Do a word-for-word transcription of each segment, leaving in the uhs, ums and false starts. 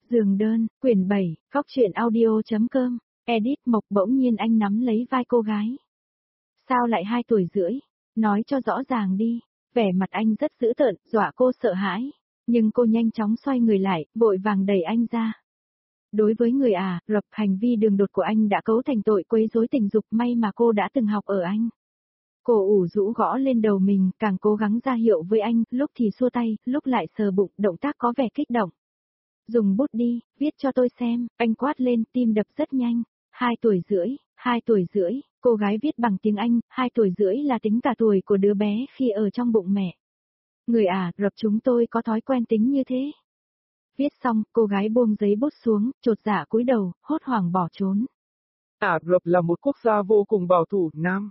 Giường đơn, quyển bảy, góc truyện audio.com, edit Mộc. Bỗng nhiên anh nắm lấy vai cô gái. Sao lại hai tuổi rưỡi? Nói cho rõ ràng đi. Vẻ mặt anh rất dữ tợn, dọa cô sợ hãi. Nhưng cô nhanh chóng xoay người lại, vội vàng đẩy anh ra. Đối với người à, rập hành vi đường đột của anh đã cấu thành tội quấy rối tình dục, may mà cô đã từng học ở anh. Cô ủ rũ gõ lên đầu mình, càng cố gắng ra hiệu với anh, lúc thì xua tay, lúc lại sờ bụng, động tác có vẻ kích động. Dùng bút đi, viết cho tôi xem, anh quát lên, tim đập rất nhanh. Hai tuổi rưỡi, hai tuổi rưỡi, cô gái viết bằng tiếng Anh, hai tuổi rưỡi là tính cả tuổi của đứa bé khi ở trong bụng mẹ. Người à, rập chúng tôi có thói quen tính như thế. Viết xong, cô gái buông giấy bút xuống, chột dạ cúi đầu, hốt hoảng bỏ trốn. Ả Rập là một quốc gia vô cùng bảo thủ, nam.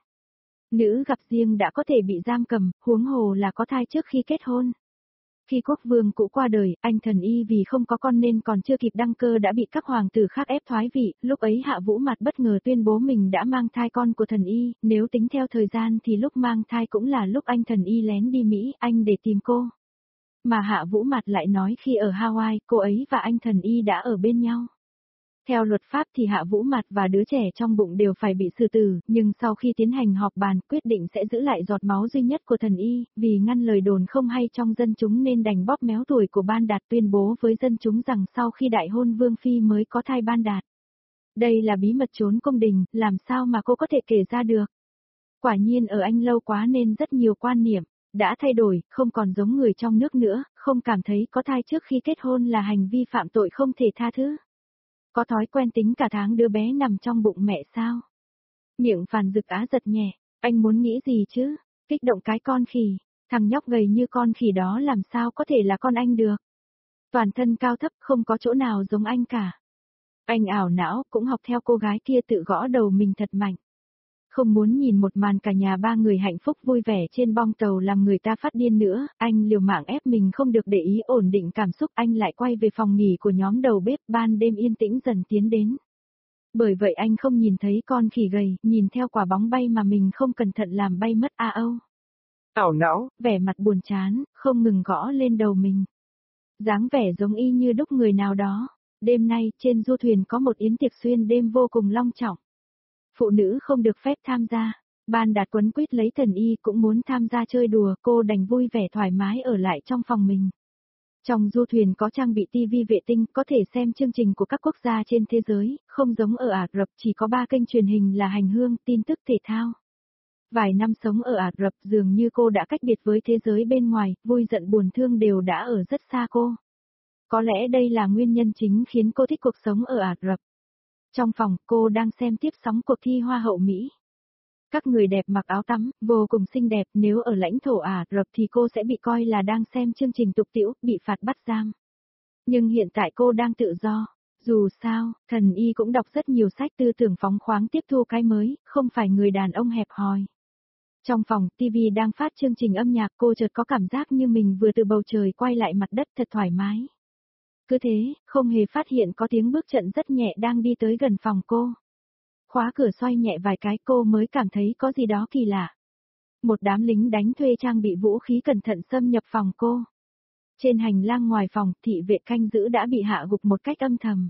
Nữ gặp riêng đã có thể bị giam cầm, huống hồ là có thai trước khi kết hôn. Khi quốc vương cũ qua đời, anh Thần Y vì không có con nên còn chưa kịp đăng cơ đã bị các hoàng tử khác ép thoái vị, lúc ấy Hạ Vũ Mạt bất ngờ tuyên bố mình đã mang thai con của Thần Y, nếu tính theo thời gian thì lúc mang thai cũng là lúc anh Thần Y lén đi Mỹ, Anh để tìm cô. Mà Hạ Vũ Mạt lại nói khi ở Hawaii, cô ấy và anh Thần Y đã ở bên nhau. Theo luật pháp thì Hạ Vũ Mạt và đứa trẻ trong bụng đều phải bị xử tử, nhưng sau khi tiến hành họp bàn, quyết định sẽ giữ lại giọt máu duy nhất của Thần Y, vì ngăn lời đồn không hay trong dân chúng nên đành bóp méo tuổi của Ban Đạt, tuyên bố với dân chúng rằng sau khi đại hôn Vương Phi mới có thai Ban Đạt. Đây là bí mật trốn cung đình, làm sao mà cô có thể kể ra được? Quả nhiên ở Anh lâu quá nên rất nhiều quan niệm đã thay đổi, không còn giống người trong nước nữa, không cảm thấy có thai trước khi kết hôn là hành vi phạm tội không thể tha thứ. Có thói quen tính cả tháng đứa bé nằm trong bụng mẹ sao? Miệng Phàn Dực Á giật nhẹ, anh muốn nghĩ gì chứ? Kích động cái con khỉ, thằng nhóc gầy như con khỉ đó làm sao có thể là con anh được? Toàn thân cao thấp không có chỗ nào giống anh cả. Anh ảo não cũng học theo cô gái kia tự gõ đầu mình thật mạnh. Không muốn nhìn một màn cả nhà ba người hạnh phúc vui vẻ trên bong tàu làm người ta phát điên nữa, anh liều mạng ép mình không được để ý ổn định cảm xúc, anh lại quay về phòng nghỉ của nhóm đầu bếp, ban đêm yên tĩnh dần tiến đến. Bởi vậy anh không nhìn thấy con khỉ gầy, nhìn theo quả bóng bay mà mình không cẩn thận làm bay mất a âu. Ảo não, vẻ mặt buồn chán, không ngừng gõ lên đầu mình. Dáng vẻ giống y như đúc người nào đó. Đêm nay, trên du thuyền có một yến tiệc xuyên đêm vô cùng long trọng. Phụ nữ không được phép tham gia. Ban Đạt quấn quýt lấy Thần Y cũng muốn tham gia chơi đùa, cô đành vui vẻ thoải mái ở lại trong phòng mình. Trong du thuyền có trang bị tivi vệ tinh, có thể xem chương trình của các quốc gia trên thế giới, không giống ở Ả Rập chỉ có ba kênh truyền hình là hành hương, tin tức thể thao. Vài năm sống ở Ả Rập dường như cô đã cách biệt với thế giới bên ngoài, vui giận buồn thương đều đã ở rất xa cô. Có lẽ đây là nguyên nhân chính khiến cô thích cuộc sống ở Ả Rập. Trong phòng, cô đang xem tiếp sóng cuộc thi Hoa hậu Mỹ. Các người đẹp mặc áo tắm, vô cùng xinh đẹp, nếu ở lãnh thổ Ả Rập thì cô sẽ bị coi là đang xem chương trình tục tĩu, bị phạt bắt giam. Nhưng hiện tại cô đang tự do. Dù sao, Thần Y cũng đọc rất nhiều sách tư tưởng phóng khoáng tiếp thu cái mới, không phải người đàn ông hẹp hòi. Trong phòng, tivi đang phát chương trình âm nhạc, cô chợt có cảm giác như mình vừa từ bầu trời quay lại mặt đất thật thoải mái. Cứ thế, không hề phát hiện có tiếng bước chân rất nhẹ đang đi tới gần phòng cô. Khóa cửa xoay nhẹ vài cái cô mới cảm thấy có gì đó kỳ lạ. Một đám lính đánh thuê trang bị vũ khí cẩn thận xâm nhập phòng cô. Trên hành lang ngoài phòng, thị vệ canh giữ đã bị hạ gục một cách âm thầm.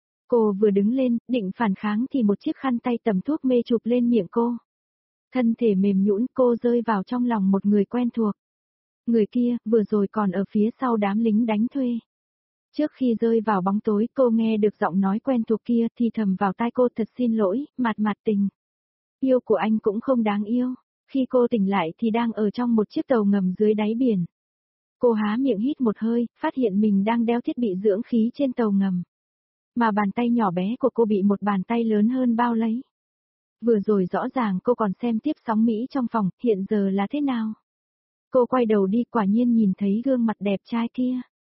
Cô vừa đứng lên, định phản kháng thì một chiếc khăn tay tầm thuốc mê chụp lên miệng cô. Thân thể mềm nhũn, cô rơi vào trong lòng một người quen thuộc. Người kia, vừa rồi còn ở phía sau đám lính đánh thuê. Trước khi rơi vào bóng tối, cô nghe được giọng nói quen thuộc kia thì thầm vào tai cô, thật xin lỗi, Mạt Mạt Tình. Yêu của anh cũng không đáng yêu. Khi cô tỉnh lại thì đang ở trong một chiếc tàu ngầm dưới đáy biển. Cô há miệng hít một hơi, phát hiện mình đang đeo thiết bị dưỡng khí trên tàu ngầm. Mà bàn tay nhỏ bé của cô bị một bàn tay lớn hơn bao lấy. Vừa rồi rõ ràng cô còn xem tiếp sóng Mỹ trong phòng, hiện giờ là thế nào? Cô quay đầu đi, quả nhiên nhìn thấy gương mặt đẹp trai kia.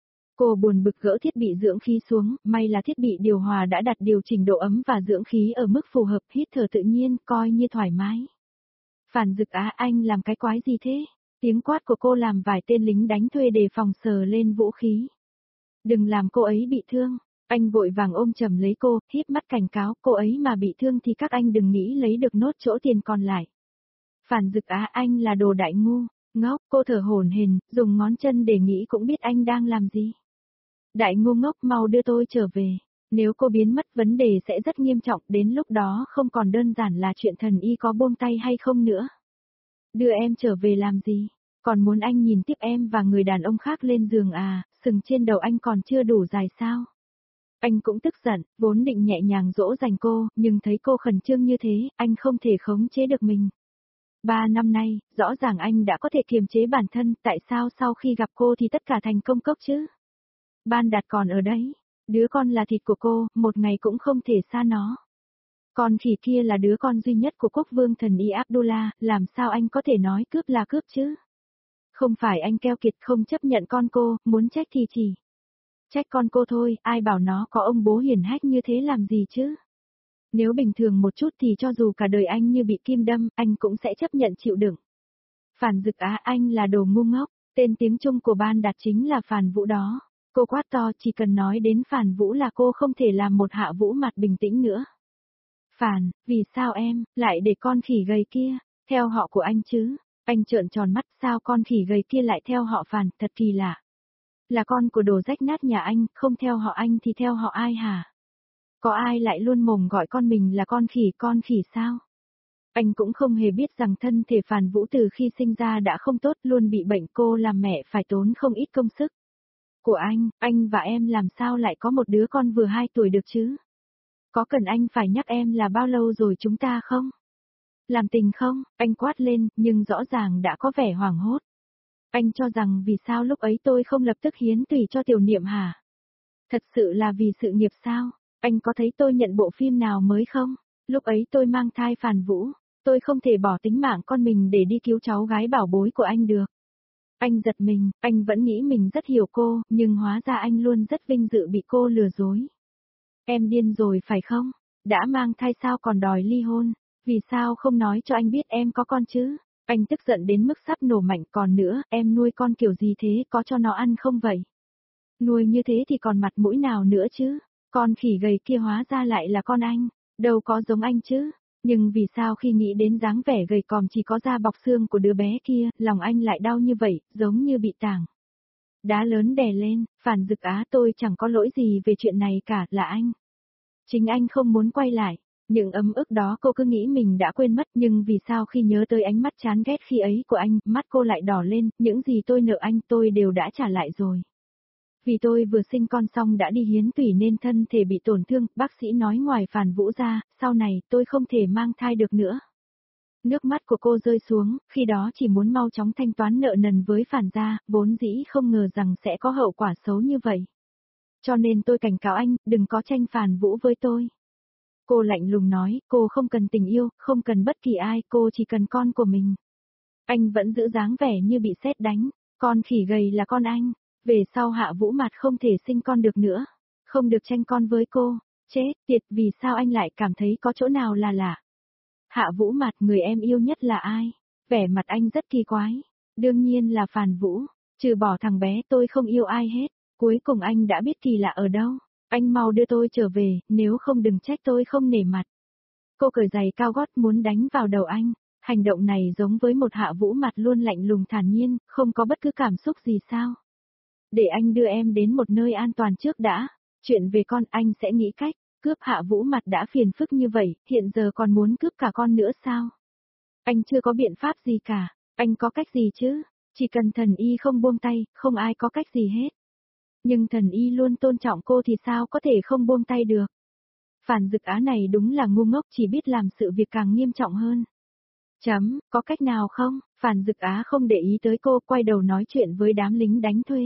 Cô buồn bực gỡ thiết bị dưỡng khí xuống, may là thiết bị điều hòa đã đặt điều chỉnh độ ấm và dưỡng khí ở mức phù hợp, hít thở tự nhiên, coi như thoải mái. Phàn Dực Á, anh làm cái quái gì thế? Tiếng quát của cô làm vài tên lính đánh thuê đề phòng sờ lên vũ khí. Đừng làm cô ấy bị thương. Anh vội vàng ôm chầm lấy cô, híp mắt cảnh cáo, cô ấy mà bị thương thì các anh đừng nghĩ lấy được nốt chỗ tiền còn lại. Phàn Dực Á, anh là đồ đại ngu, ngốc, cô thở hổn hển, dùng ngón chân để nghĩ cũng biết anh đang làm gì. Đại ngu ngốc, mau đưa tôi trở về. Nếu cô biến mất vấn đề sẽ rất nghiêm trọng, đến lúc đó không còn đơn giản là chuyện thần y có buông tay hay không nữa. Đưa em trở về làm gì? Còn muốn anh nhìn tiếp em và người đàn ông khác lên giường à, sừng trên đầu anh còn chưa đủ dài sao? Anh cũng tức giận, vốn định nhẹ nhàng dỗ dành cô, nhưng thấy cô khẩn trương như thế, anh không thể khống chế được mình. Ba năm nay, rõ ràng anh đã có thể kiềm chế bản thân, tại sao sau khi gặp cô thì tất cả thành công cốc chứ? Ban Đạt còn ở đấy, đứa con là thịt của cô, một ngày cũng không thể xa nó. Con khỉ kia là đứa con duy nhất của quốc vương thần y Abdullah, làm sao anh có thể nói cướp là cướp chứ? Không phải anh keo kiệt không chấp nhận con cô, muốn trách thì chỉ trách con cô thôi, ai bảo nó có ông bố hiển hách như thế làm gì chứ? Nếu bình thường một chút thì cho dù cả đời anh như bị kim đâm, anh cũng sẽ chấp nhận chịu đựng. Phản Dực Á, anh là đồ ngu ngốc, tên tiếng Trung của Ban Đạt chính là Phản Vũ đó. Cô quát to, chỉ cần nói đến Phản Vũ là cô không thể làm một Hạ Vũ mặt bình tĩnh nữa. Phản, vì sao em, lại để con khỉ gầy kia, theo họ của anh chứ? Anh trợn tròn mắt, sao con khỉ gầy kia lại theo họ Phản, thật kỳ lạ. Là con của đồ rách nát nhà anh, không theo họ anh thì theo họ ai hả? Có ai lại luôn mồm gọi con mình là con khỉ, con khỉ sao? Anh cũng không hề biết rằng thân thể Phản Vũ từ khi sinh ra đã không tốt, luôn bị bệnh, cô làm mẹ phải tốn không ít công sức. Của anh, anh và em làm sao lại có một đứa con vừa hai tuổi được chứ? Có cần anh phải nhắc em là bao lâu rồi chúng ta không? Làm tình không? Anh quát lên, nhưng rõ ràng đã có vẻ hoảng hốt. Anh cho rằng vì sao lúc ấy tôi không lập tức hiến tùy cho Tiểu Niệm hả? Thật sự là vì sự nghiệp sao? Anh có thấy tôi nhận bộ phim nào mới không? Lúc ấy tôi mang thai Phản Vũ, tôi không thể bỏ tính mạng con mình để đi cứu cháu gái bảo bối của anh được. Anh giật mình, anh vẫn nghĩ mình rất hiểu cô, nhưng hóa ra anh luôn rất vinh dự bị cô lừa dối. Em điên rồi phải không? Đã mang thai sao còn đòi ly hôn? Vì sao không nói cho anh biết em có con chứ? Anh tức giận đến mức sắp nổ mạnh, còn nữa, em nuôi con kiểu gì thế, có cho nó ăn không vậy? Nuôi như thế thì còn mặt mũi nào nữa chứ? Con khỉ gầy kia hóa ra lại là con anh, đâu có giống anh chứ? Nhưng vì sao khi nghĩ đến dáng vẻ gầy còm chỉ có da bọc xương của đứa bé kia, lòng anh lại đau như vậy, giống như bị tảng đá lớn đè lên. Phản Dực Á, tôi chẳng có lỗi gì về chuyện này cả, là anh. Chính anh không muốn quay lại. Những ấm ức đó cô cứ nghĩ mình đã quên mất, nhưng vì sao khi nhớ tới ánh mắt chán ghét khi ấy của anh, mắt cô lại đỏ lên, những gì tôi nợ anh tôi đều đã trả lại rồi. Vì tôi vừa sinh con xong đã đi hiến tủy nên thân thể bị tổn thương, bác sĩ nói ngoài Phản Vũ ra, sau này tôi không thể mang thai được nữa. Nước mắt của cô rơi xuống, khi đó chỉ muốn mau chóng thanh toán nợ nần với Phản gia, vốn dĩ không ngờ rằng sẽ có hậu quả xấu như vậy. Cho nên tôi cảnh cáo anh, đừng có tranh Phản Vũ với tôi. Cô lạnh lùng nói, cô không cần tình yêu, không cần bất kỳ ai, cô chỉ cần con của mình. Anh vẫn giữ dáng vẻ như bị sét đánh, con khỉ gầy là con anh. Về sau Hạ Vũ Mạt không thể sinh con được nữa, không được tranh con với cô. Chết tiệt, vì sao anh lại cảm thấy có chỗ nào là lạ? Hạ Vũ Mạt, người em yêu nhất là ai? Vẻ mặt anh rất kỳ quái. Đương nhiên là Phản Vũ, trừ bỏ thằng bé tôi không yêu ai hết. Cuối cùng anh đã biết kỳ lạ ở đâu. Anh mau đưa tôi trở về, nếu không đừng trách tôi không nể mặt. Cô cởi giày cao gót muốn đánh vào đầu anh. Hành động này giống với một Hạ Vũ Mạt luôn lạnh lùng thản nhiên, không có bất cứ cảm xúc gì sao? Để anh đưa em đến một nơi an toàn trước đã. Chuyện về con anh sẽ nghĩ cách. Cướp Hạ Vũ Mạt đã phiền phức như vậy, hiện giờ còn muốn cướp cả con nữa sao? Anh chưa có biện pháp gì cả. Anh có cách gì chứ? Chỉ cần thần y không buông tay, không ai có cách gì hết. Nhưng thần y luôn tôn trọng cô thì sao có thể không buông tay được? Phản Dực Á này đúng là ngu ngốc, chỉ biết làm sự việc càng nghiêm trọng hơn. Chấm, có cách nào không? Phản Dực Á không để ý tới cô, quay đầu nói chuyện với đám lính đánh thuê.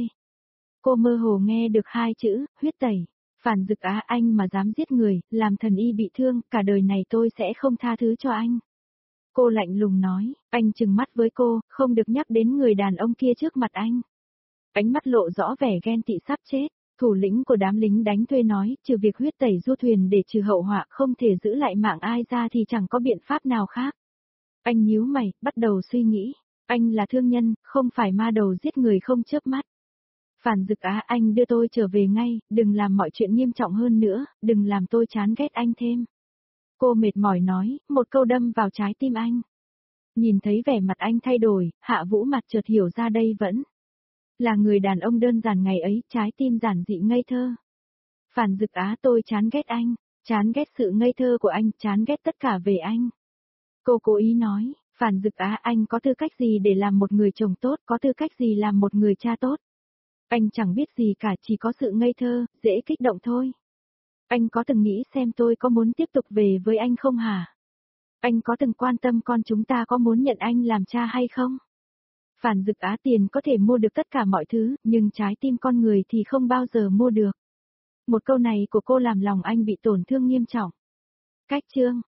Cô mơ hồ nghe được hai chữ, huyết tẩy. Phản Dực Á, anh mà dám giết người, làm thần y bị thương, cả đời này tôi sẽ không tha thứ cho anh. Cô lạnh lùng nói, anh trừng mắt với cô, không được nhắc đến người đàn ông kia trước mặt anh. Ánh mắt lộ rõ vẻ ghen tị sắp chết. Thủ lĩnh của đám lính đánh thuê nói, trừ việc huyết tẩy du thuyền để trừ hậu họa, không thể giữ lại mạng ai ra thì chẳng có biện pháp nào khác. Anh nhíu mày, bắt đầu suy nghĩ. Anh là thương nhân, không phải ma đầu giết người không chớp mắt. Phản Dực Á, anh đưa tôi trở về ngay, đừng làm mọi chuyện nghiêm trọng hơn nữa, đừng làm tôi chán ghét anh thêm. Cô mệt mỏi nói, một câu đâm vào trái tim anh. Nhìn thấy vẻ mặt anh thay đổi, Hạ Vũ Mạt chợt hiểu ra đây vẫn Là người đàn ông đơn giản ngày ấy, trái tim giản dị ngây thơ. Phản Dực Á, tôi chán ghét anh, chán ghét sự ngây thơ của anh, chán ghét tất cả về anh. Cô cố ý nói, Phản Dực Á, anh có tư cách gì để làm một người chồng tốt, có tư cách gì làm một người cha tốt. Anh chẳng biết gì cả, chỉ có sự ngây thơ, dễ kích động thôi. Anh có từng nghĩ xem tôi có muốn tiếp tục về với anh không hả? Anh có từng quan tâm con chúng ta có muốn nhận anh làm cha hay không? Phản Dực Á, tiền có thể mua được tất cả mọi thứ, nhưng trái tim con người thì không bao giờ mua được. Một câu này của cô làm lòng anh bị tổn thương nghiêm trọng. Cách chương